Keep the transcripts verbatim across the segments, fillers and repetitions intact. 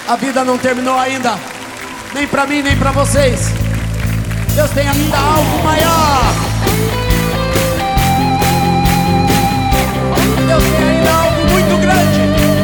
A vida não terminou ainda, nem pra mim, nem pra vocês. Deus tem ainda algo maior. Deus tem ainda algo muito grande.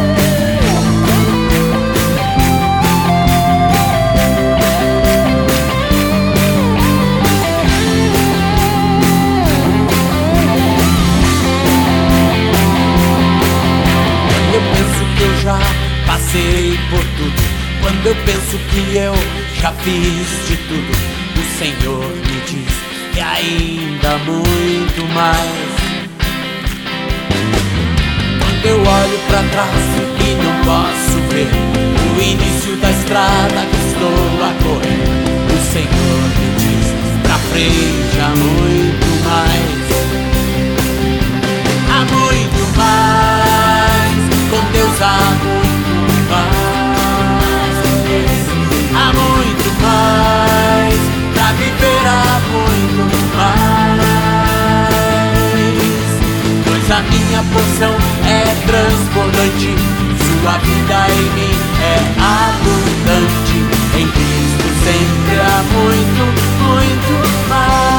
Eu penso que eu já passei por tudo, quando eu penso que eu já fiz de tudo, o Senhor me diz que ainda muito mais. Quando eu olho pra trás e não posso ver o início da estrada que estou a correr, o Senhor me diz pra frente há muito mais. Há muito mais, com Deus há muito mais. Há muito mais, pra viver há muito mais. Pois a minha porção é transbordante, sua vida em mim é abundante. Em Cristo sempre há muito, muito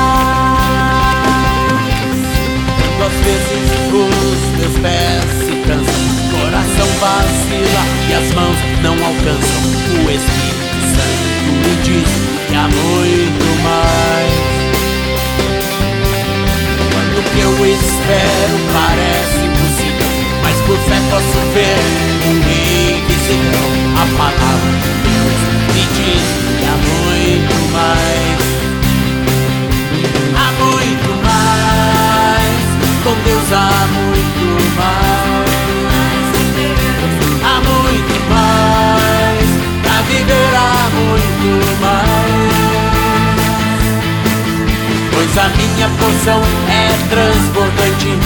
mais. Quando às vezes os meus pés se cansam, coração vacila e as mãos não alcançam, o Espírito Santo me diz que há muito mais. Quando o que eu espero parece impossível, mas por fé posso ver o invisível, a palavra de Deus me diz que há muito mais. Há muito mais, com Deus há muito mais. Há muito mais, pra viver há muito mais. Pois a minha porção é transbordante,